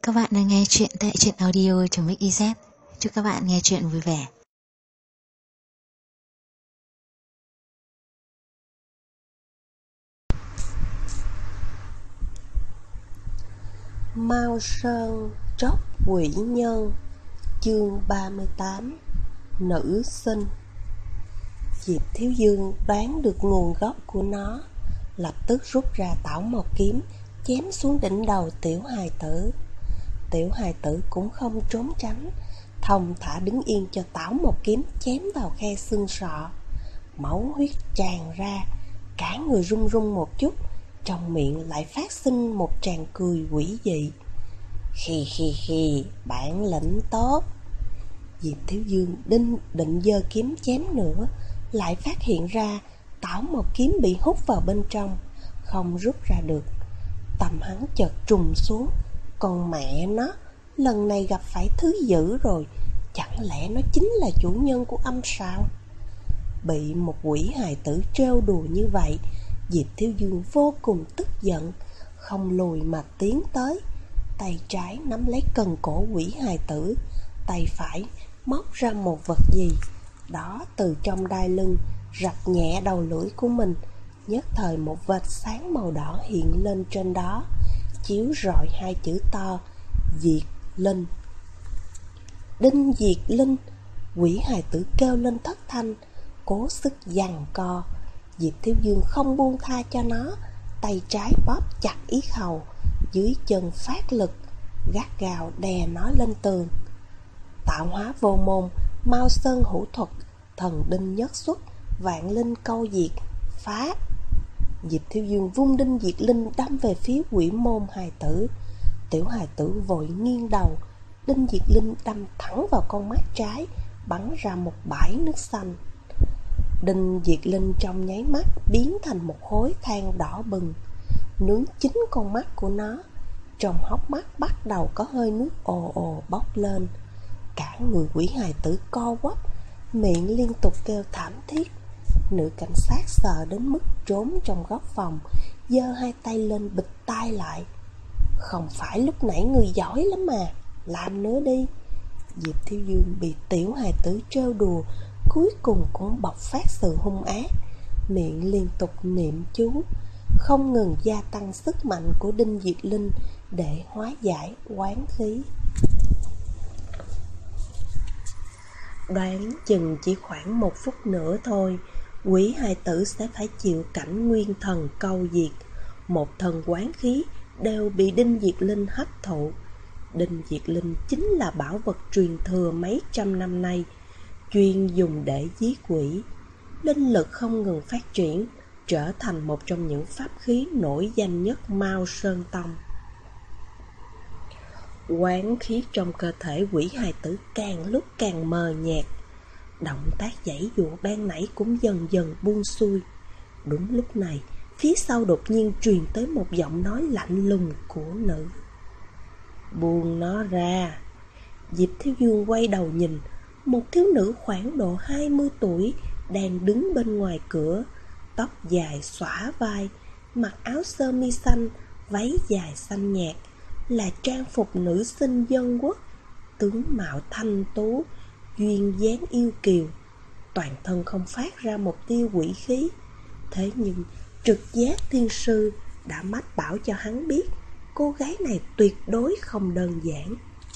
Các bạn đang nghe chuyện tại truyện audio.mix.iz. Chúc các bạn nghe chuyện vui vẻ. Mao Sơn Tróc Quỷ Nhân. Chương 38. Nữ sinh. Diệp Thiếu Dương đoán được nguồn gốc của nó, lập tức rút ra tảo mộc kiếm chém xuống đỉnh đầu tiểu hài tử. Tiểu hài tử cũng không trốn tránh, thong thả đứng yên cho tảo mộc kiếm chém vào khe xương sọ. Máu huyết tràn ra, cả người run run một chút, trong miệng lại phát sinh một tràng cười quỷ dị. Khi, bản lĩnh tốt. Diệp Thiếu Dương định giơ kiếm chém nữa, lại phát hiện ra tảo mộc kiếm bị hút vào bên trong, không rút ra được. Tâm hắn chợt trùng xuống, còn mẹ nó, lần này gặp phải thứ dữ rồi, chẳng lẽ nó chính là chủ nhân của âm sao? Bị một quỷ hài tử trêu đùa như vậy, Diệp Thiếu Dương vô cùng tức giận, không lùi mà tiến tới. Tay trái nắm lấy cần cổ quỷ hài tử, tay phải móc ra một vật gì đó từ trong đai lưng, rạch nhẹ đầu lưỡi của mình. Nhất thời một vệt sáng màu đỏ hiện lên trên đó, chiếu rọi hai chữ to: Diệt Linh. Đinh Diệt Linh. Quỷ hài tử kêu lên thất thanh, cố sức giằng co. Diệp Thiếu Dương không buông tha cho nó, tay trái bóp chặt yết hầu, dưới chân phát lực, gắt gao đè nó lên tường. Tạo hóa vô môn, Mao Sơn hữu thuật, thần đinh nhất xuất, vạn linh câu diệt, phá. Diệp Thiếu Dương vung đinh diệt linh đâm về phía quỷ môn hài tử. Tiểu hài tử vội nghiêng đầu, đinh diệt linh đâm thẳng vào con mắt trái, bắn ra một bãi nước xanh. Đinh diệt linh trong nháy mắt biến thành một khối than đỏ bừng, nướng chính con mắt của nó. Trong hốc mắt bắt đầu có hơi nước ồ ồ bốc lên. Cả người quỷ hài tử co quắp, miệng liên tục kêu thảm thiết. Nữ cảnh sát sợ đến mức trốn trong góc phòng, giơ hai tay lên bịt tai lại. Không phải lúc nãy người giỏi lắm mà, làm nữa đi. Diệp Thiếu Dương bị tiểu hài tử trêu đùa, cuối cùng cũng bộc phát sự hung ác, miệng liên tục niệm chú, không ngừng gia tăng sức mạnh của đinh diệt linh để hóa giải oán khí. Đoán chừng chỉ khoảng 1 phút nữa thôi, quỷ hài tử sẽ phải chịu cảnh nguyên thần câu diệt. Một thần oán khí đều bị đinh diệt linh hấp thụ. Đinh diệt linh chính là bảo vật truyền thừa mấy trăm năm nay, chuyên dùng để giết quỷ. Linh lực không ngừng phát triển, trở thành một trong những pháp khí nổi danh nhất Mao Sơn Tông. Oán khí trong cơ thể quỷ hài tử càng lúc càng mờ nhạt, động tác giãy giụa ban nãy cũng dần dần buông xuôi. Đúng lúc này, phía sau đột nhiên truyền tới một giọng nói lạnh lùng của nữ. Buông nó ra. Diệp Thiếu Dương quay đầu nhìn, một thiếu nữ khoảng độ 20 tuổi đang đứng bên ngoài cửa, tóc dài xõa vai, mặc áo sơ mi xanh, váy dài xanh nhạt, là trang phục nữ sinh dân quốc, tướng mạo thanh tú, duyên dáng yêu kiều, toàn thân không phát ra một tia quỷ khí. Thế nhưng trực giác thiên sư đã mách bảo cho hắn biết cô gái này tuyệt đối không đơn giản.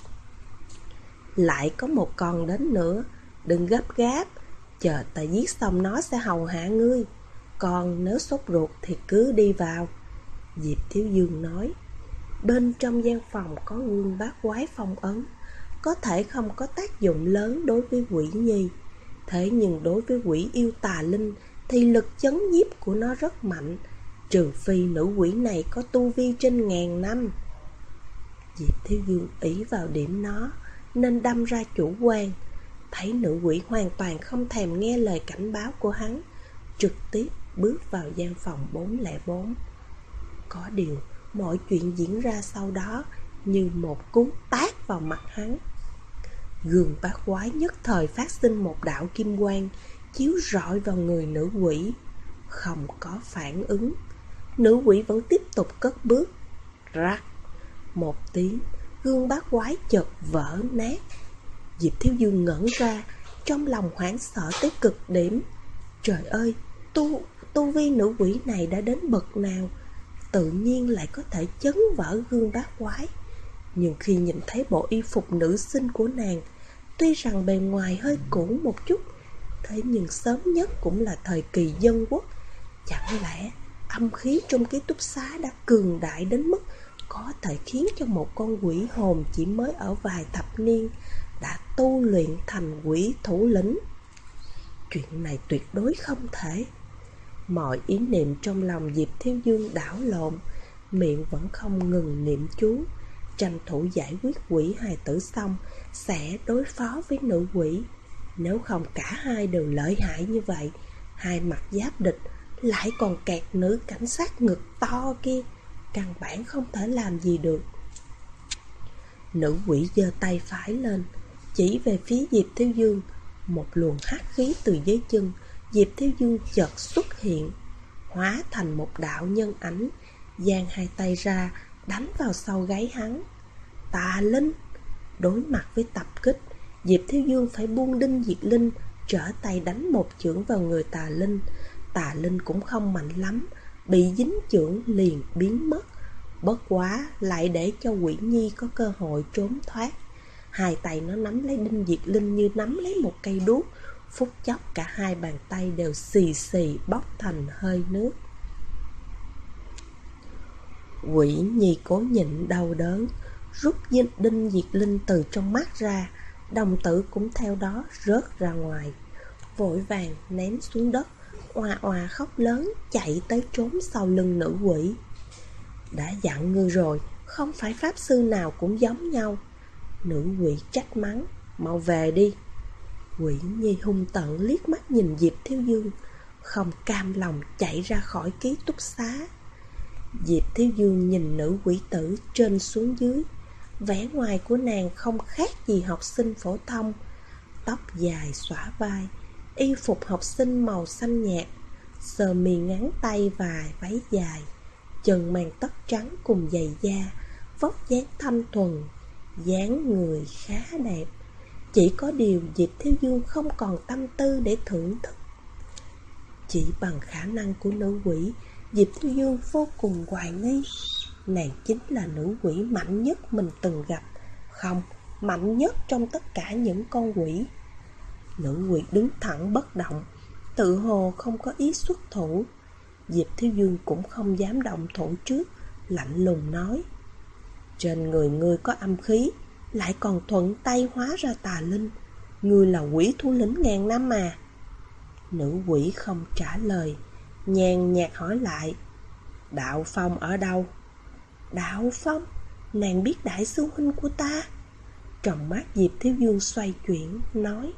Lại có một con đến nữa, đừng gấp gáp, chờ ta giết xong nó sẽ hầu hạ ngươi. Còn nếu sốt ruột thì cứ đi vào. Diệp Thiếu Dương nói. Bên trong gian phòng có gương bát quái phong ấn, có thể không có tác dụng lớn đối với quỷ nhi, thế nhưng đối với quỷ yêu tà linh thì lực chấn nhiếp của nó rất mạnh, trừ phi nữ quỷ này có tu vi trên 1000 năm. Diệp Thiếu Dương ý vào điểm nó nên đâm ra chủ quan, thấy nữ quỷ hoàn toàn không thèm nghe lời cảnh báo của hắn, trực tiếp bước vào gian phòng 404. Có điều mọi chuyện diễn ra sau đó như một cú tát vào mặt hắn. Gương bát quái nhất thời phát sinh một đạo kim quang, chiếu rọi vào người nữ quỷ. Không có phản ứng, nữ quỷ vẫn tiếp tục cất bước. Rắc một tiếng, gương bát quái chợt vỡ nát. Diệp Thiếu Dương ngẩn ra, trong lòng hoảng sợ tới cực điểm. Trời ơi, tu vi nữ quỷ này đã đến bậc nào, tự nhiên lại có thể chấn vỡ gương bát quái. Nhưng khi nhìn thấy bộ y phục nữ sinh của nàng, tuy rằng bề ngoài hơi cũ một chút, thế nhưng sớm nhất cũng là thời kỳ dân quốc. Chẳng lẽ âm khí trong ký túc xá đã cường đại đến mức có thể khiến cho một con quỷ hồn chỉ mới ở vài thập niên đã tu luyện thành quỷ thủ lĩnh? Chuyện này tuyệt đối không thể. Mọi ý niệm trong lòng Diệp Thiếu Dương đảo lộn, miệng vẫn không ngừng niệm chú, tranh thủ giải quyết quỷ hài tử xong sẽ đối phó với nữ quỷ. Nếu không cả hai đều lợi hại như vậy, hai mặt giáp địch, lại còn kẹt nữ cảnh sát ngực to kia, căn bản không thể làm gì được. Nữ quỷ giơ tay phải lên, chỉ về phía Diệp Thiếu Dương. Một luồng hắc khí từ dưới chân Diệp Thiếu Dương chợt xuất hiện, hóa thành một đạo nhân ảnh, giang hai tay ra đánh vào sau gáy hắn. Tà Linh! Đối mặt với tập kích, Diệp Thiếu Dương phải buông Đinh Diệt Linh, trở tay đánh một chưởng vào người Tà Linh. Tà Linh cũng không mạnh lắm, bị dính chưởng liền biến mất. Bất quá lại để cho Quỷ Nhi có cơ hội trốn thoát. Hai tay nó nắm lấy Đinh Diệt Linh như nắm lấy một cây đuốc, phút chốc cả hai bàn tay đều xì xì bốc thành hơi nước. Quỷ Nhi cố nhịn đau đớn, rút Đinh Diệt Linh từ trong mắt ra, đồng tử cũng theo đó rớt ra ngoài, vội vàng ném xuống đất, oà oà khóc lớn chạy tới trốn sau lưng nữ quỷ. Đã dặn ngươi rồi, không phải pháp sư nào cũng giống nhau. Nữ quỷ trách mắng, mau về đi. Quỷ Nhi hung tợn liếc mắt nhìn Diệp Thiếu Dương, không cam lòng chạy ra khỏi ký túc xá. Diệp Thiếu Dương nhìn nữ quỷ tử trên xuống dưới, vẻ ngoài của nàng không khác gì học sinh phổ thông, tóc dài xõa vai, y phục học sinh màu xanh nhạt, sơ mi ngắn tay và váy dài, chân mang tất trắng cùng giày da, vóc dáng thanh thuần, dáng người khá đẹp. Chỉ có điều Diệp Thiếu Dương không còn tâm tư để thưởng thức. Chỉ bằng khả năng của nữ quỷ, Diệp Thiếu Dương vô cùng hoài nghi nàng chính là nữ quỷ mạnh nhất mình từng gặp, không, mạnh nhất trong tất cả những con quỷ. Nữ quỷ đứng thẳng bất động, tự hồ không có ý xuất thủ. Diệp Thiếu Dương cũng không dám động thủ trước, lạnh lùng nói: trên người ngươi có âm khí, lại còn thuận tay hóa ra tà linh, ngươi là quỷ thủ lĩnh ngàn năm mà. Nữ quỷ không trả lời, nhàn nhạt hỏi lại: Đạo Phong ở đâu? Đạo Phong? Nàng biết đại sư huynh của ta? Trong mắt Diệp Thiếu Dương xoay chuyển, nói: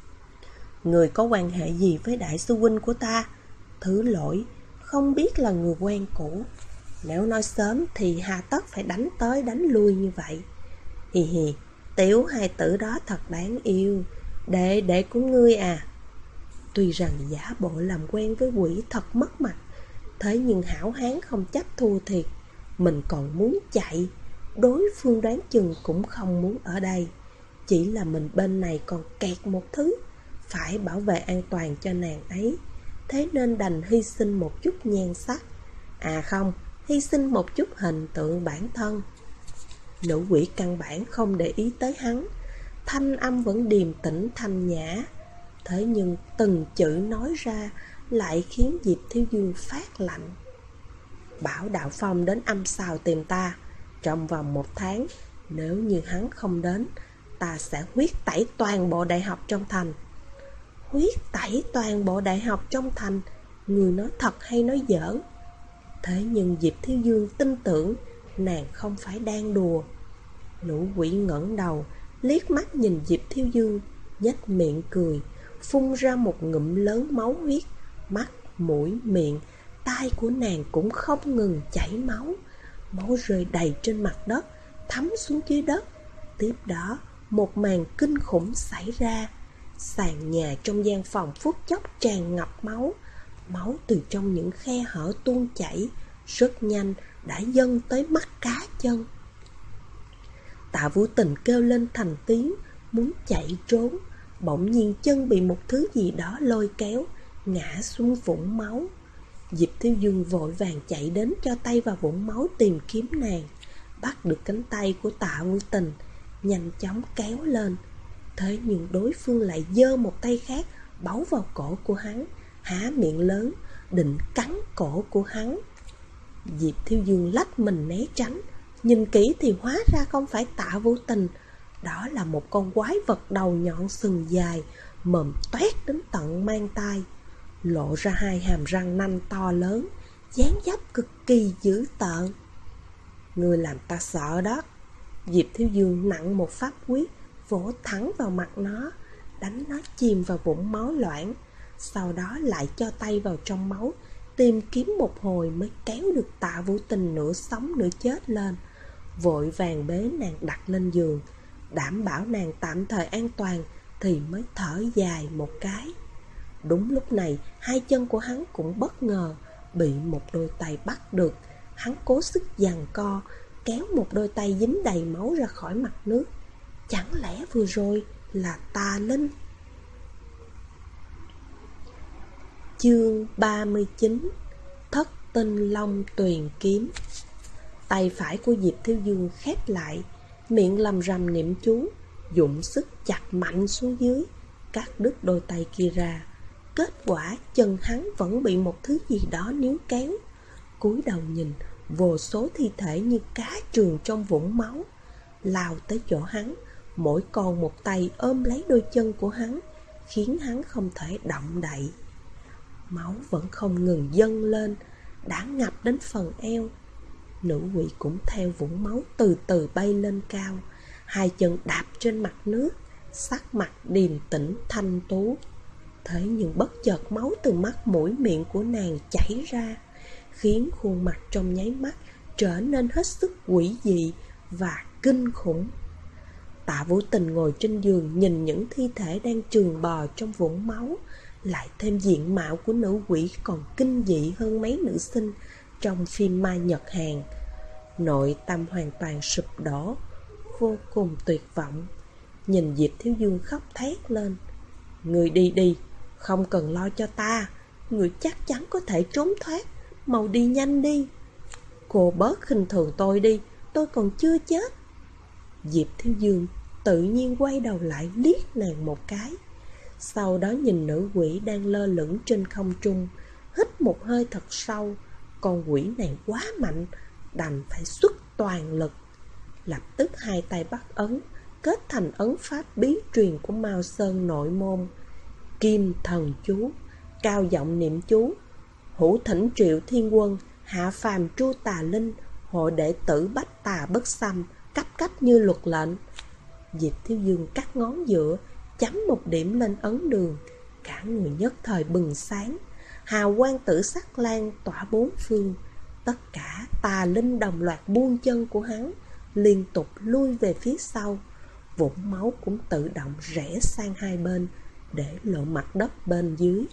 người có quan hệ gì với đại sư huynh của ta? Thứ lỗi, không biết là người quen cũ. Nếu nói sớm thì hà tất phải đánh tới đánh lui như vậy. Hì hì, tiểu hài tử đó thật đáng yêu, đệ của ngươi à. Tuy rằng giả bộ làm quen với quỷ thật mất mặt, thế nhưng hảo hán không chấp thua thiệt. Mình còn muốn chạy, đối phương đoán chừng cũng không muốn ở đây. Chỉ là mình bên này còn kẹt một thứ, phải bảo vệ an toàn cho nàng ấy, thế nên đành hy sinh một chút nhan sắc. À không, hy sinh một chút hình tượng bản thân. Nữ quỷ căn bản không để ý tới hắn, thanh âm vẫn điềm tĩnh thanh nhã. Thế nhưng từng chữ nói ra lại khiến Diệp Thiếu Dương phát lạnh. Bảo Đạo Phong đến âm xào tìm ta. Trong vòng 1 tháng, nếu như hắn không đến, ta sẽ huyết tẩy toàn bộ đại học trong thành. Huyết tẩy toàn bộ đại học trong thành? Người nói thật hay nói giỡn? Thế nhưng Diệp Thiếu Dương tin tưởng nàng không phải đang đùa. Nữ quỷ ngẩng đầu, liếc mắt nhìn Diệp Thiếu Dương, nhếch miệng cười, phun ra một ngụm lớn máu huyết. Mắt, mũi, miệng, tai của nàng cũng không ngừng chảy máu. Máu rơi đầy trên mặt đất, thấm xuống dưới đất. Tiếp đó, một màn kinh khủng xảy ra. Sàn nhà trong gian phòng phút chốc tràn ngập máu. Máu từ trong những khe hở tuôn chảy, rất nhanh đã dâng tới mắt cá chân. Tạ Vũ Tình kêu lên thành tiếng, muốn chạy trốn. Bỗng nhiên chân bị một thứ gì đó lôi kéo, ngã xuống vũng máu. Diệp Thiếu Dương vội vàng chạy đến, cho tay vào vũng máu tìm kiếm nàng. Bắt được cánh tay của Tạ Vũ Tình, nhanh chóng kéo lên. Thế nhưng đối phương lại giơ một tay khác bấu vào cổ của hắn, há miệng lớn định cắn cổ của hắn. Diệp Thiếu Dương lách mình né tránh, nhìn kỹ thì hóa ra không phải Tạ Vũ Tình. Đó là một con quái vật đầu nhọn sừng dài, mồm toét đến tận mang tai, lộ ra hai hàm răng nanh to lớn, dáng dấp cực kỳ dữ tợn. Ngươi làm ta sợ đó. Diệp Thiếu Dương nặng một pháp quyết, vỗ thẳng vào mặt nó, đánh nó chìm vào vũng máu loãng. Sau đó lại cho tay vào trong máu, tìm kiếm một hồi mới kéo được Tạ Vũ Tình nửa sống nửa chết lên. Vội vàng bế nàng đặt lên giường, đảm bảo nàng tạm thời an toàn, thì mới thở dài một cái. Đúng lúc này, hai chân của hắn cũng bất ngờ bị một đôi tay bắt được. Hắn cố sức giằng co, kéo một đôi tay dính đầy máu ra khỏi mặt nước. Chẳng lẽ vừa rồi là tà linh? Chương 39: Thất tinh long tuyền kiếm. Tay phải của Diệp Thiếu Dương khép lại, miệng lầm rầm niệm chú, dụng sức chặt mạnh xuống dưới, cắt đứt đôi tay kia ra. Kết quả chân hắn vẫn bị một thứ gì đó níu kéo. Cúi đầu nhìn, vô số thi thể như cá trường trong vũng máu lao tới chỗ hắn, mỗi con một tay ôm lấy đôi chân của hắn, khiến hắn không thể động đậy. Máu vẫn không ngừng dâng lên, đã ngập đến phần eo. Nữ quỷ cũng theo vũng máu từ từ bay lên cao, hai chân đạp trên mặt nước, sắc mặt điềm tĩnh thanh tú. Thế nhưng bất chợt máu từ mắt mũi miệng của nàng chảy ra, khiến khuôn mặt trong nháy mắt trở nên hết sức quỷ dị và kinh khủng. Tạ Vũ Tình ngồi trên giường nhìn những thi thể đang chườn bò trong vũng máu, lại thêm diện mạo của nữ quỷ còn kinh dị hơn mấy nữ sinh trong phim ma Nhật Hàn. Nội tâm hoàn toàn sụp đổ, vô cùng tuyệt vọng. Nhìn Diệp Thiếu Dương khóc thét lên: "Người đi đi, không cần lo cho ta, người chắc chắn có thể trốn thoát, mau đi nhanh đi. Cô bớt khinh thường tôi đi, tôi còn chưa chết." Diệp Thiếu Dương tự nhiên quay đầu lại liếc nàng một cái, sau đó nhìn nữ quỷ đang lơ lửng trên không trung, hít một hơi thật sâu. Con quỷ này quá mạnh, đành phải xuất toàn lực. Lập tức hai tay bắt ấn, kết thành ấn pháp bí truyền của Mao Sơn nội môn Kim Thần Chú, cao giọng niệm chú: "Hữu thỉnh Triệu Thiên Quân, hạ phàm tru tà linh, hộ đệ tử bách tà bất xâm, cấp cách như luật lệnh." Diệp Thiếu Dương cắt ngón giữa, chấm một điểm lên ấn đường, cả người nhất thời bừng sáng, hào quang tử sắc lan tỏa bốn phương. Tất cả tà linh đồng loạt buông chân của hắn, liên tục lui về phía sau. Vũng máu cũng tự động rẽ sang hai bên, để lộ mặt đất bên dưới.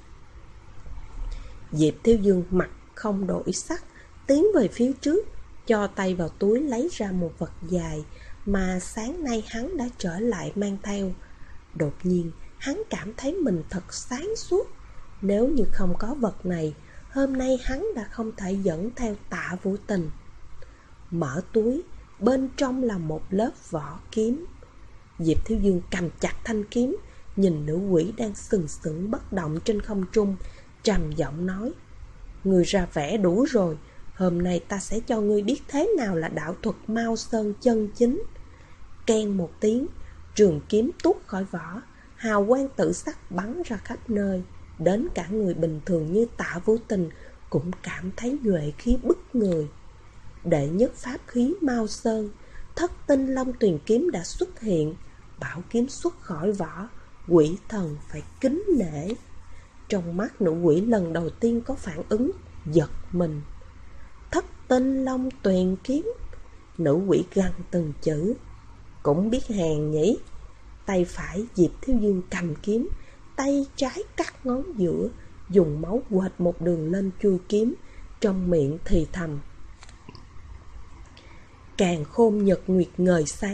Diệp Thiếu Dương mặt không đổi sắc, tiến về phía trước, cho tay vào túi lấy ra một vật dài mà sáng nay hắn đã trở lại mang theo. Đột nhiên hắn cảm thấy mình thật sáng suốt. Nếu như không có vật này, hôm nay hắn đã không thể dẫn theo Tạ Vũ Tình. Mở túi, bên trong là một lớp vỏ kiếm. Diệp Thiếu Dương cầm chặt thanh kiếm, nhìn nữ quỷ đang sừng sững bất động trên không trung, trầm giọng nói: "Ngươi ra vẻ đủ rồi, hôm nay ta sẽ cho ngươi biết thế nào là đạo thuật Mao Sơn chân chính." Keng một tiếng, trường kiếm tuốt khỏi vỏ, hào quang tử sắc bắn ra khắp nơi. Đến cả người bình thường như Tạ Vũ Tình cũng cảm thấy nhuệ khí bức người. Đệ nhất pháp khí Mao Sơn, Thất tinh long tuyền kiếm đã xuất hiện. Bảo kiếm xuất khỏi vỏ, quỷ thần phải kính nể. Trong mắt nữ quỷ lần đầu tiên có phản ứng giật mình. Thất tinh long tuyền kiếm. Nữ quỷ gằn từng chữ: "Cũng biết hèn nhỉ." Tay phải Diệp Thiếu Dương cầm kiếm, tay trái cắt ngón giữa, dùng máu quệt một đường lên chuôi kiếm, trong miệng thì thầm: "Càn khôn nhật nguyệt ngời sáng,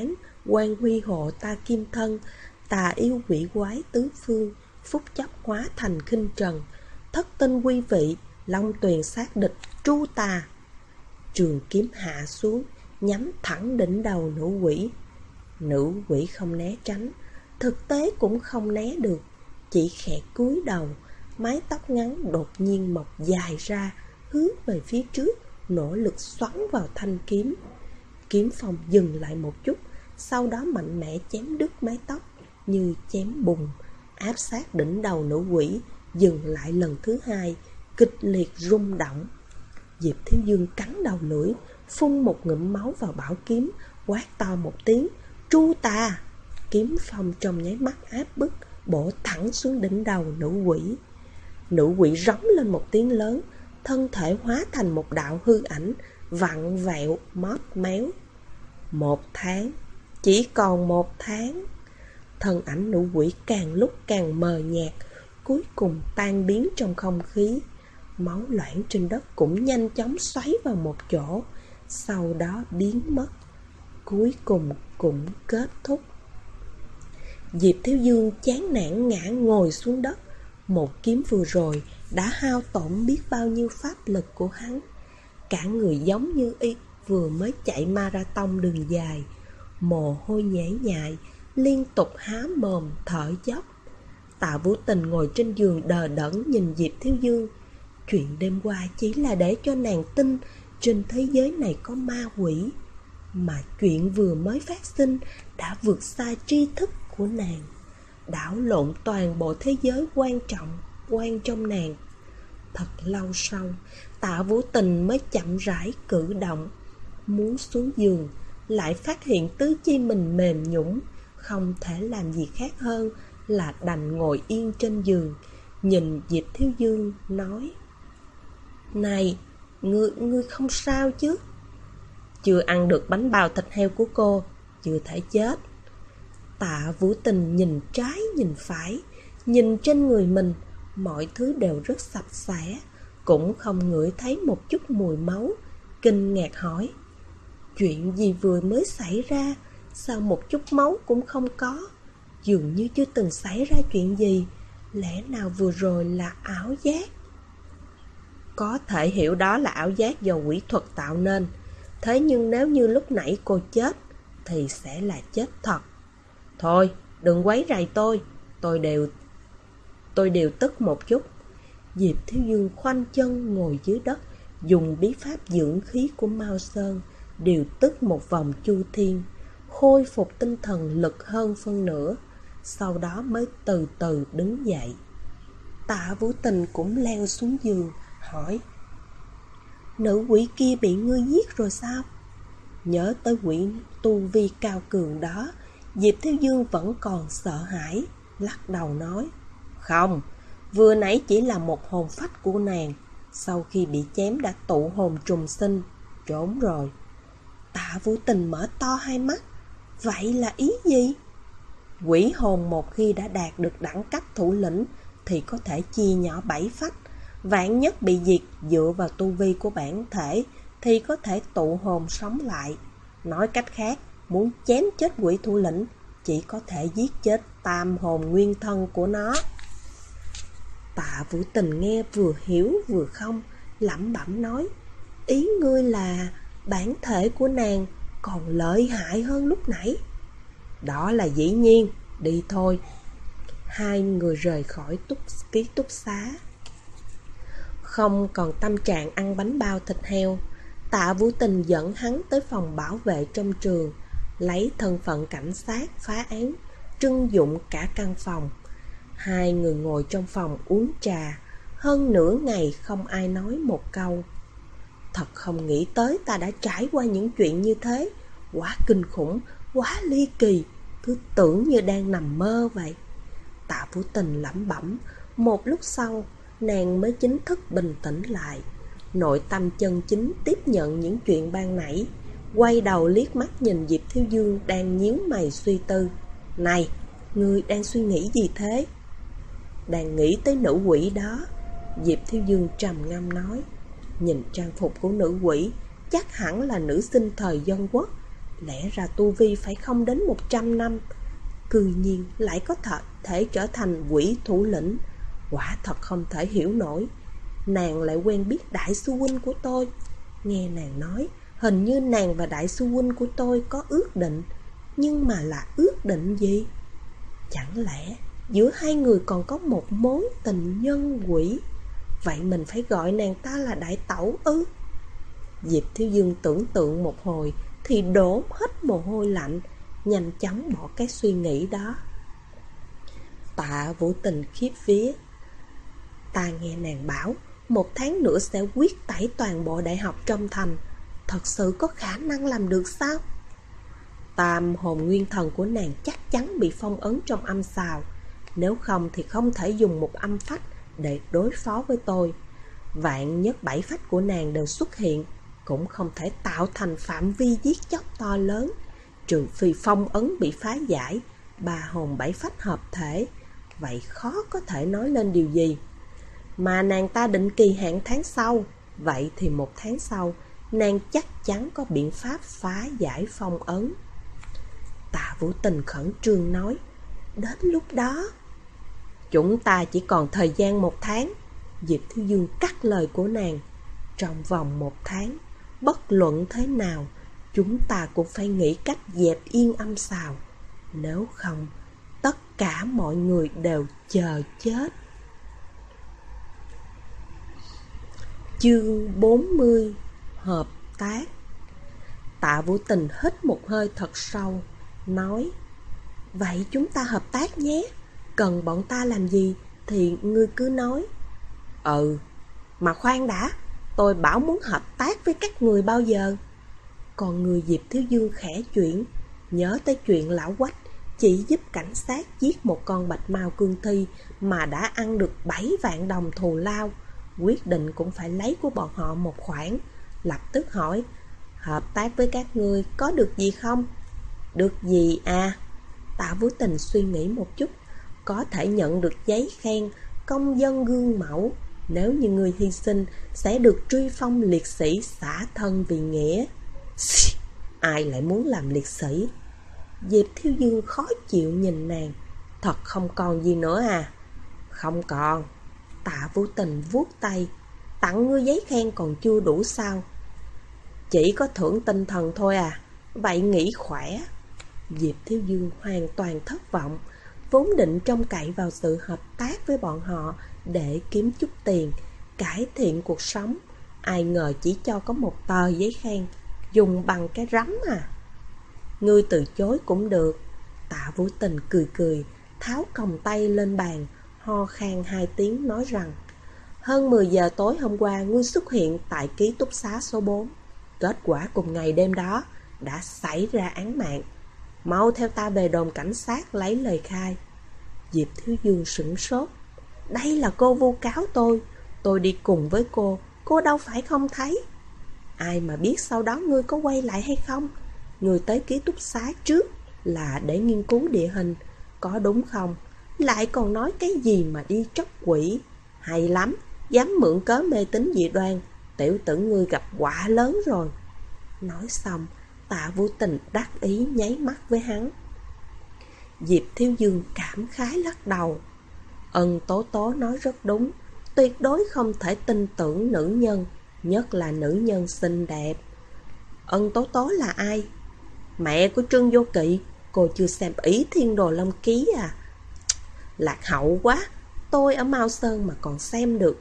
Quan huy hộ ta kim thân, tà yêu quỷ quái tứ phương, phút chốc hóa thành khinh trần. Thất tinh quy vị, long tuyền sát địch, tru tà. Trường kiếm hạ xuống, nhắm thẳng đỉnh đầu nữ quỷ. Nữ quỷ không né tránh, thực tế cũng không né được, chỉ khẽ cúi đầu. Mái tóc ngắn đột nhiên mọc dài ra, hướng về phía trước, nỗ lực xoắn vào thanh kiếm. Kiếm phong dừng lại một chút, sau đó mạnh mẽ chém đứt mái tóc như chém bùn, áp sát đỉnh đầu nữ quỷ, dừng lại lần thứ hai, kịch liệt rung động. Diệp Thiếu Dương cắn đầu lưỡi, phun một ngụm máu vào bảo kiếm, quát to một tiếng, tru tà. Kiếm phong trong nháy mắt áp bức, bổ thẳng xuống đỉnh đầu nữ quỷ. Nữ quỷ rống lên một tiếng lớn, thân thể hóa thành một đạo hư ảnh, vặn vẹo, móp méo. 1 tháng, chỉ còn 1 tháng. Thân ảnh nữ quỷ càng lúc càng mờ nhạt, cuối cùng tan biến trong không khí. Máu loãng trên đất cũng nhanh chóng xoáy vào một chỗ, sau đó biến mất, cuối cùng cũng kết thúc. Diệp Thiếu Dương chán nản ngã ngồi xuống đất. Một kiếm vừa rồi đã hao tổn biết bao nhiêu pháp lực của hắn. Cả người giống như y vừa mới chạy marathon đường dài, mồ hôi nhễ nhại, liên tục há mồm thở dốc. Tạ Vũ Tình ngồi trên giường đờ đẫn nhìn Diệp Thiếu Dương. Chuyện đêm qua chỉ là để cho nàng tin trên thế giới này có ma quỷ, mà chuyện vừa mới phát sinh đã vượt xa tri thức của nàng, đảo lộn toàn bộ thế giới quan trong nàng. Thật lâu sau, Tạ Vũ Tình mới chậm rãi cử động, muốn xuống giường, lại phát hiện tứ chi mình mềm nhũn, không thể làm gì khác hơn là đành ngồi yên trên giường, nhìn Diệp Thiếu Dương nói: Này, ngươi không sao chứ? Chưa ăn được bánh bao thịt heo của cô, chưa thể chết. Tạ Vũ Tình nhìn trái nhìn phải, nhìn trên người mình, mọi thứ đều rất sạch sẽ, cũng không ngửi thấy một chút mùi máu, kinh ngạc hỏi: Chuyện gì vừa mới xảy ra, sao một chút máu cũng không có? Dường như chưa từng xảy ra chuyện gì, lẽ nào vừa rồi là ảo giác? Có thể hiểu đó là ảo giác do quỷ thuật tạo nên, thế nhưng nếu như lúc nãy cô chết thì sẽ là chết thật. Thôi, đừng quấy rầy tôi đều tức một chút. Diệp Thiếu Dương khoanh chân ngồi dưới đất, dùng bí pháp dưỡng khí của Mao Sơn điều tức một vòng chu thiên, khôi phục tinh thần lực hơn phân nửa, sau đó mới từ từ đứng dậy. Tạ Vũ Tình cũng leo xuống giường, hỏi: Nữ quỷ kia bị ngươi giết rồi sao? Nhớ tới quỷ tu vi cao cường đó, Diệp Thiếu Dương vẫn còn sợ hãi, lắc đầu nói: Không, vừa nãy chỉ là một hồn phách của nàng, sau khi bị chém đã tụ hồn trùng sinh, trốn rồi. Tạ Vũ Tình mở to hai mắt: Vậy là ý gì? Quỷ hồn một khi đã đạt được đẳng cấp thủ lĩnh thì có thể chia nhỏ 7 phách, vạn nhất bị diệt dựa vào tu vi của bản thể thì có thể tụ hồn sống lại. Nói cách khác, muốn chém chết quỷ thủ lĩnh chỉ có thể giết chết tam hồn nguyên thân của nó. Tạ Vũ Tình nghe vừa hiểu vừa không, lẩm bẩm nói: Ý ngươi là bản thể của nàng còn lợi hại hơn lúc nãy? Đó là dĩ nhiên, đi thôi. Hai người rời khỏi ký túc xá. Không còn tâm trạng ăn bánh bao thịt heo, Tạ Vũ Tình dẫn hắn tới phòng bảo vệ trong trường, lấy thân phận cảnh sát phá án, trưng dụng cả căn phòng. Hai người ngồi trong phòng uống trà, hơn nửa ngày không ai nói một câu. Thật không nghĩ tới ta đã trải qua những chuyện như thế, quá kinh khủng, quá ly kỳ, cứ tưởng như đang nằm mơ vậy. Tạ Vũ Tình lẩm bẩm. Một lúc sau, nàng mới chính thức bình tĩnh lại, nội tâm chân chính tiếp nhận những chuyện ban nãy, quay đầu liếc mắt nhìn Diệp Thiếu Dương đang nhíu mày suy tư. Này, ngươi đang suy nghĩ gì thế? Đang nghĩ tới nữ quỷ đó. Diệp Thiếu Dương trầm ngâm nói. Nhìn trang phục của nữ quỷ, chắc hẳn là nữ sinh thời Dân Quốc, Lẽ ra tu vi phải không đến 100 năm, cư nhiên lại có thể trở thành quỷ thủ lĩnh. Quả thật không thể hiểu nổi. Nàng lại quen biết đại sư huynh của tôi. Nghe nàng nói, hình như nàng và đại sư huynh của tôi có ước định. Nhưng mà là ước định gì? Chẳng lẽ giữa hai người còn có một mối tình nhân quỷ? Vậy mình phải gọi nàng ta là đại tẩu ư? Diệp Thiếu Dương tưởng tượng một hồi thì đổ hết mồ hôi lạnh, nhanh chóng bỏ cái suy nghĩ đó. Tạ Vũ Tình khiếp vía. Ta nghe nàng bảo 1 tháng nữa sẽ quyết tẩy toàn bộ đại học trong thành. Thật sự có khả năng làm được sao? Tam hồn nguyên thần của nàng chắc chắn bị phong ấn trong âm xào. Nếu không thì không thể dùng một âm phách để đối phó với tôi. Vạn nhất 7 phách của nàng đều xuất hiện, cũng không thể tạo thành phạm vi giết chóc to lớn. Trừ phi phong ấn bị phá giải, 3 hồn 7 phách hợp thể. Vậy khó có thể nói lên điều gì. Mà nàng ta định kỳ hạn tháng sau. Vậy thì 1 tháng sau, nàng chắc chắn có biện pháp phá giải phong ấn. Tạ Vũ Tình khẩn trương nói, đến lúc đó chúng ta chỉ còn thời gian 1 tháng. Diệp Thiếu Dương cắt lời của nàng. Trong vòng 1 tháng, bất luận thế nào, chúng ta cũng phải nghĩ cách dẹp yên âm xào. Nếu không, tất cả mọi người đều chờ chết. Chương 40. Hợp tác. Tạ Vũ Tình hít một hơi thật sâu, nói, vậy chúng ta hợp tác nhé. Cần bọn ta làm gì thì ngươi cứ nói. Mà khoan đã, tôi bảo muốn hợp tác với các người bao giờ? Còn người Diệp Thiếu Dương khẽ chuyển, nhớ tới chuyện lão Quách chỉ giúp cảnh sát giết một con bạch mao cương thi mà đã ăn được 7 vạn đồng thù lao. Quyết định cũng phải lấy của bọn họ một khoản. Lập tức hỏi, hợp tác với các ngươi có được gì không? Được gì à? Tạ Vũ Tình suy nghĩ một chút. Có thể nhận được giấy khen công dân gương mẫu. Nếu như người hy sinh sẽ được truy phong liệt sĩ xả thân vì nghĩa. Ai lại muốn làm liệt sĩ? Diệp Thiếu Dương khó chịu nhìn nàng. Thật không còn gì nữa à? Không còn. Tạ Vũ Tình vuốt tay. Tặng ngươi giấy khen còn chưa đủ sao? Chỉ có thưởng tinh thần thôi à? Vậy nghỉ khỏe. Diệp Thiếu Dương hoàn toàn thất vọng. Vốn định trông cậy vào sự hợp tác với bọn họ để kiếm chút tiền, cải thiện cuộc sống. Ai ngờ chỉ cho có một tờ giấy khen, dùng bằng cái rắm à. Ngươi từ chối cũng được. Tạ Vũ Tình cười cười, tháo còng tay lên bàn, ho khan 2 tiếng nói rằng, hơn 10 giờ tối hôm qua ngươi xuất hiện tại ký túc xá số 4. Kết quả cùng ngày đêm đó đã xảy ra án mạng. Mau theo ta về đồn cảnh sát lấy lời khai. Diệp Thiếu Dương sửng sốt. Đây là cô vu cáo tôi đi cùng với cô đâu phải không thấy. Ai mà biết sau đó ngươi có quay lại hay không? Ngươi tới ký túc xá trước là để nghiên cứu địa hình, có đúng không? Lại còn nói cái gì mà đi tróc quỷ. Hay lắm, dám mượn cớ mê tín dị đoan. Tiểu tử ngươi gặp quả lớn rồi. Nói xong, Tạ Vũ Tình đắc ý nháy mắt với hắn. Diệp Thiếu Dương cảm khái lắc đầu. Ân Tố Tố nói rất đúng. Tuyệt đối không thể tin tưởng nữ nhân, nhất là nữ nhân xinh đẹp. Ân Tố Tố là ai? Mẹ của Trương Vô Kỵ. Cô chưa xem Ý Thiên Đồ Long Ký à? Lạc hậu quá. Tôi ở Mao Sơn mà còn xem được.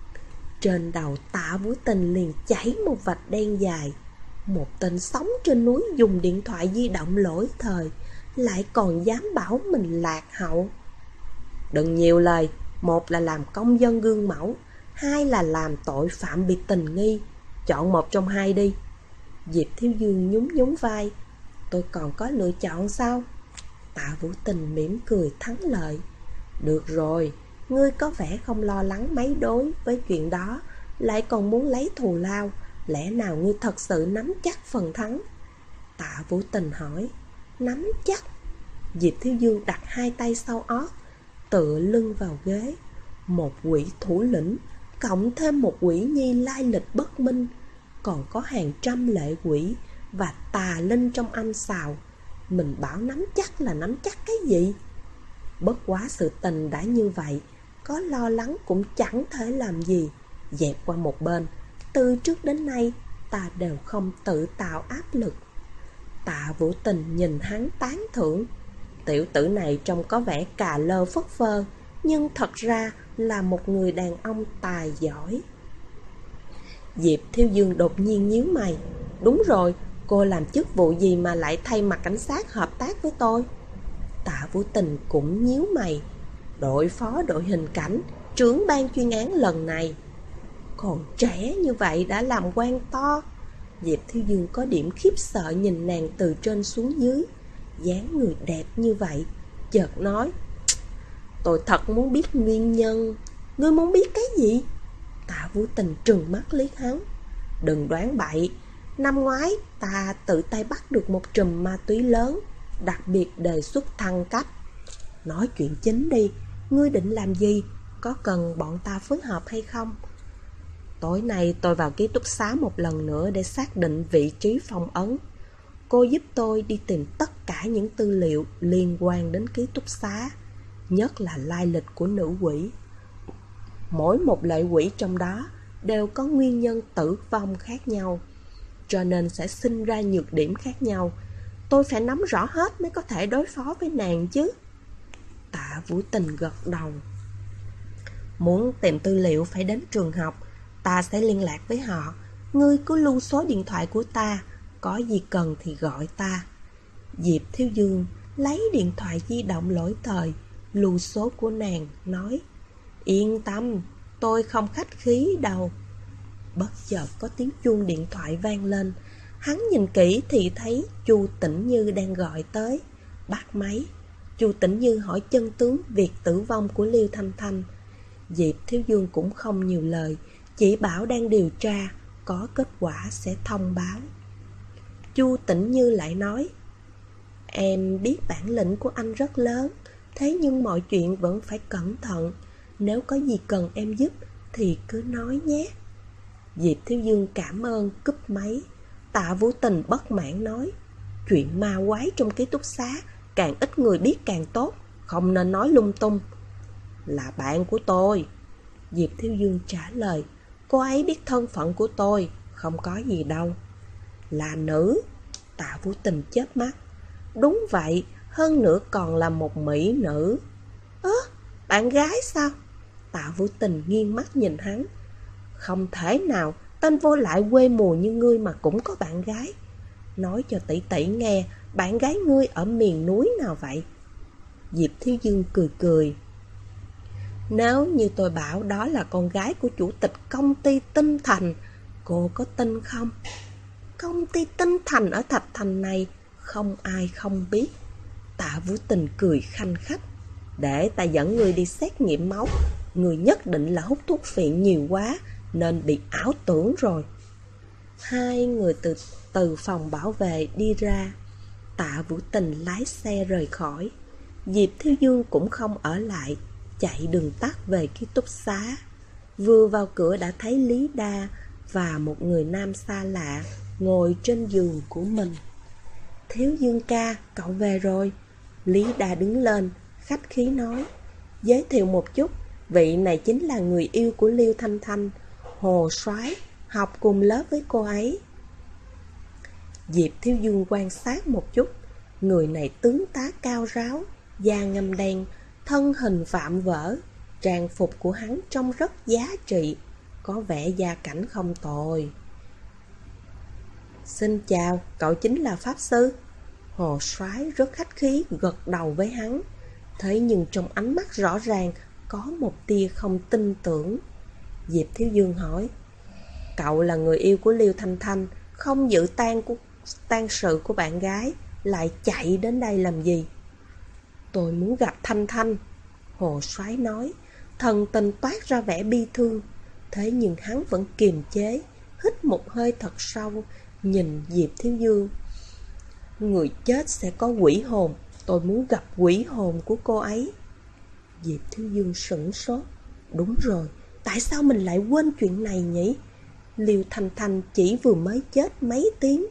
Trên đầu Tạ Vũ Tình liền chảy một vạch đen dài. Một tên sống trên núi dùng điện thoại di động lỗi thời, lại còn dám bảo mình lạc hậu. Đừng nhiều lời. Một là làm công dân gương mẫu, hai là làm tội phạm bị tình nghi. Chọn một trong hai đi. Diệp Thiếu Dương nhún nhún vai. Tôi còn có lựa chọn sao? Tạ Vũ Tình mỉm cười thắng lợi. Được rồi, ngươi có vẻ không lo lắng mấy đối với chuyện đó, lại còn muốn lấy thù lao. Lẽ nào ngươi thật sự nắm chắc phần thắng? Tạ Vũ Tình hỏi. Nắm chắc? Diệp Thiếu Dương đặt 2 tay sau ót, tựa lưng vào ghế. Một quỷ thủ lĩnh, cộng thêm một quỷ nhi lai lịch bất minh, còn có hàng trăm lệ quỷ, và tà linh trong âm xào. Mình bảo nắm chắc là nắm chắc cái gì? Bất quá sự tình đã như vậy, có lo lắng cũng chẳng thể làm gì. Dẹp qua một bên, từ trước đến nay ta đều không tự tạo áp lực. Tạ Vũ Tình nhìn hắn tán thưởng. Tiểu tử này trông có vẻ cà lơ phất phơ, nhưng thật ra là một người đàn ông tài giỏi. Diệp Thiếu Dương đột nhiên nhíu mày. Đúng rồi, cô làm chức vụ gì mà lại thay mặt cảnh sát hợp tác với tôi? Tạ Vũ Tình cũng nhíu mày. Đội phó đội hình cảnh, trưởng ban chuyên án lần này. Còn trẻ như vậy đã làm quan to. Diệp Thiếu Dương có điểm khiếp sợ nhìn nàng từ trên xuống dưới. Dáng người đẹp như vậy, chợt nói: tôi thật muốn biết nguyên nhân. Ngươi muốn biết cái gì? Tạ Vũ Tình trừng mắt liếc hắn. Đừng đoán bậy. Năm ngoái ta tự tay bắt được một trùm ma túy lớn, đặc biệt đề xuất thăng cấp. Nói chuyện chính đi. Ngươi định làm gì? Có cần bọn ta phối hợp hay không? Tối nay tôi vào ký túc xá một lần nữa để xác định vị trí phong ấn. Cô giúp tôi đi tìm tất cả những tư liệu liên quan đến ký túc xá, nhất là lai lịch của nữ quỷ. Mỗi một lệ quỷ trong đó đều có nguyên nhân tử vong khác nhau, cho nên sẽ sinh ra nhược điểm khác nhau. Tôi phải nắm rõ hết mới có thể đối phó với nàng chứ. Tạ Vũ Tình gật đầu. Muốn tìm tư liệu phải đến trường học, ta sẽ liên lạc với họ. Ngươi cứ lưu số điện thoại của ta, có gì cần thì gọi ta. Diệp Thiếu Dương lấy điện thoại di động lỗi thời, lưu số của nàng, nói: Yên tâm, tôi không khách khí đâu. Bất chợt có tiếng chuông điện thoại vang lên. Hắn nhìn kỹ thì thấy Chu Tĩnh Như đang gọi tới. Bắt máy. Chu Tĩnh Như hỏi chân tướng việc tử vong của Liêu Thanh Thanh. Diệp Thiếu Dương cũng không nhiều lời, chỉ bảo đang điều tra, có kết quả sẽ thông báo. Chu Tĩnh Như lại nói: Em biết bản lĩnh của anh rất lớn, thế nhưng mọi chuyện vẫn phải cẩn thận. Nếu có gì cần em giúp thì cứ nói nhé. Diệp Thiếu Dương cảm ơn, cúp máy. Tạ Vũ Tình bất mãn nói: Chuyện ma quái trong ký túc xá, càng ít người biết càng tốt, không nên nói lung tung. Là bạn của tôi. Diệp Thiếu Dương trả lời: Cô ấy biết thân phận của tôi, không có gì đâu. Là nữ. Tạ Vũ Tình chớp mắt. Đúng vậy, hơn nữa còn là một mỹ nữ. Bạn gái sao? Tạ Vũ Tình nghiêng mắt nhìn hắn. Không thể nào, tên vô lại quê mùa như ngươi mà cũng có bạn gái. Nói cho tỷ tỷ nghe, bạn gái ngươi ở miền núi nào vậy? Diệp Thiếu Dương cười cười. Nếu như tôi bảo đó là con gái của chủ tịch công ty Tinh Thành, cô có tin không? Công ty Tinh Thành ở Thạch Thành này không ai không biết. Tạ Vũ Tình cười khanh khách. Để ta dẫn người đi xét nghiệm máu. Người nhất định là hút thuốc phiện nhiều quá nên bị ảo tưởng rồi. Hai người từ phòng bảo vệ đi ra. Tạ Vũ Tình lái xe rời khỏi. Diệp Thiếu Dương cũng không ở lại, chạy đường tắt về ký túc xá. Vừa vào cửa đã thấy Lý Đa và một người nam xa lạ ngồi trên giường của mình. Thiếu Dương ca, cậu về rồi. Lý Đa đứng lên, khách khí nói: Giới thiệu một chút, vị này chính là người yêu của Liêu Thanh Thanh, Hồ Soái, học cùng lớp với cô ấy. Diệp Thiếu Dương quan sát một chút. Người này tướng tá cao ráo, da ngăm đen, thân hình vạm vỡ. Trang phục của hắn trông rất giá trị, có vẻ gia cảnh không tồi. Xin chào, cậu chính là Pháp Sư. Hồ Soái rất khách khí gật đầu với hắn. Thế nhưng trong ánh mắt rõ ràng có một tia không tin tưởng. Diệp Thiếu Dương hỏi: Cậu là người yêu của Liêu Thanh Thanh, không dự tang sự của bạn gái, lại chạy đến đây làm gì? Tôi muốn gặp Thanh Thanh. Hồ Soái nói, thần tình toát ra vẻ bi thương. Thế nhưng hắn vẫn kiềm chế, hít một hơi thật sâu, nhìn Diệp Thiếu Dương. Người chết sẽ có quỷ hồn, tôi muốn gặp quỷ hồn của cô ấy. Diệp Thiếu Dương sửng sốt. Đúng rồi, tại sao mình lại quên chuyện này nhỉ? Liêu Thanh Thanh chỉ vừa mới chết mấy tiếng,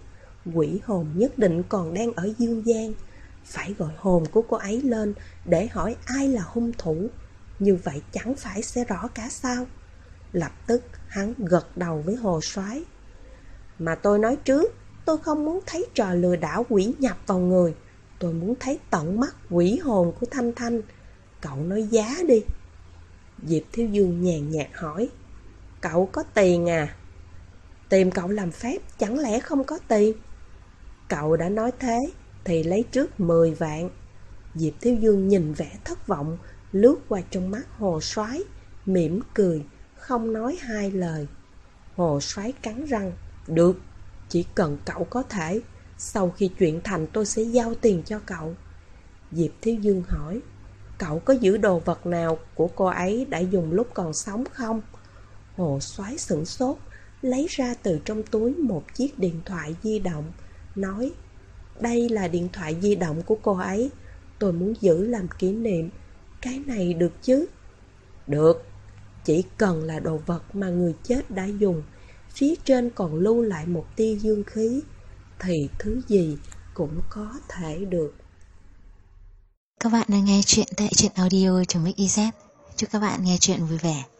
quỷ hồn nhất định còn đang ở dương gian. Phải gọi hồn của cô ấy lên để hỏi ai là hung thủ. Như vậy chẳng phải sẽ rõ cả sao? Lập tức hắn gật đầu với Hồ Soái. Mà tôi nói trước, tôi không muốn thấy trò lừa đảo quỷ nhập vào người. Tôi muốn thấy tận mắt quỷ hồn của Thanh Thanh. Cậu nói giá đi. Diệp Thiếu Dương nhàn nhạt hỏi. Cậu có tiền à? Tìm cậu làm phép chẳng lẽ không có tiền? Cậu đã nói thế thì lấy trước 10 vạn. Diệp Thiếu Dương nhìn vẻ thất vọng lướt qua trong mắt Hồ Soái, mỉm cười, không nói hai lời. Hồ Soái cắn răng. Được, chỉ cần cậu có thể. Sau khi chuyện thành tôi sẽ giao tiền cho cậu. Diệp Thiếu Dương hỏi. Cậu có giữ đồ vật nào của cô ấy đã dùng lúc còn sống không? Hồ Soái sửng sốt, lấy ra từ trong túi một chiếc điện thoại di động, nói. Đây là điện thoại di động của cô ấy. Tôi muốn giữ làm kỷ niệm. Cái này được chứ? Được. Chỉ cần là đồ vật mà người chết đã dùng, phía trên còn lưu lại một tia dương khí, thì thứ gì cũng có thể được. Các bạn đang nghe chuyện tại truyện audio.mix.iz. Chúc các bạn nghe chuyện vui vẻ.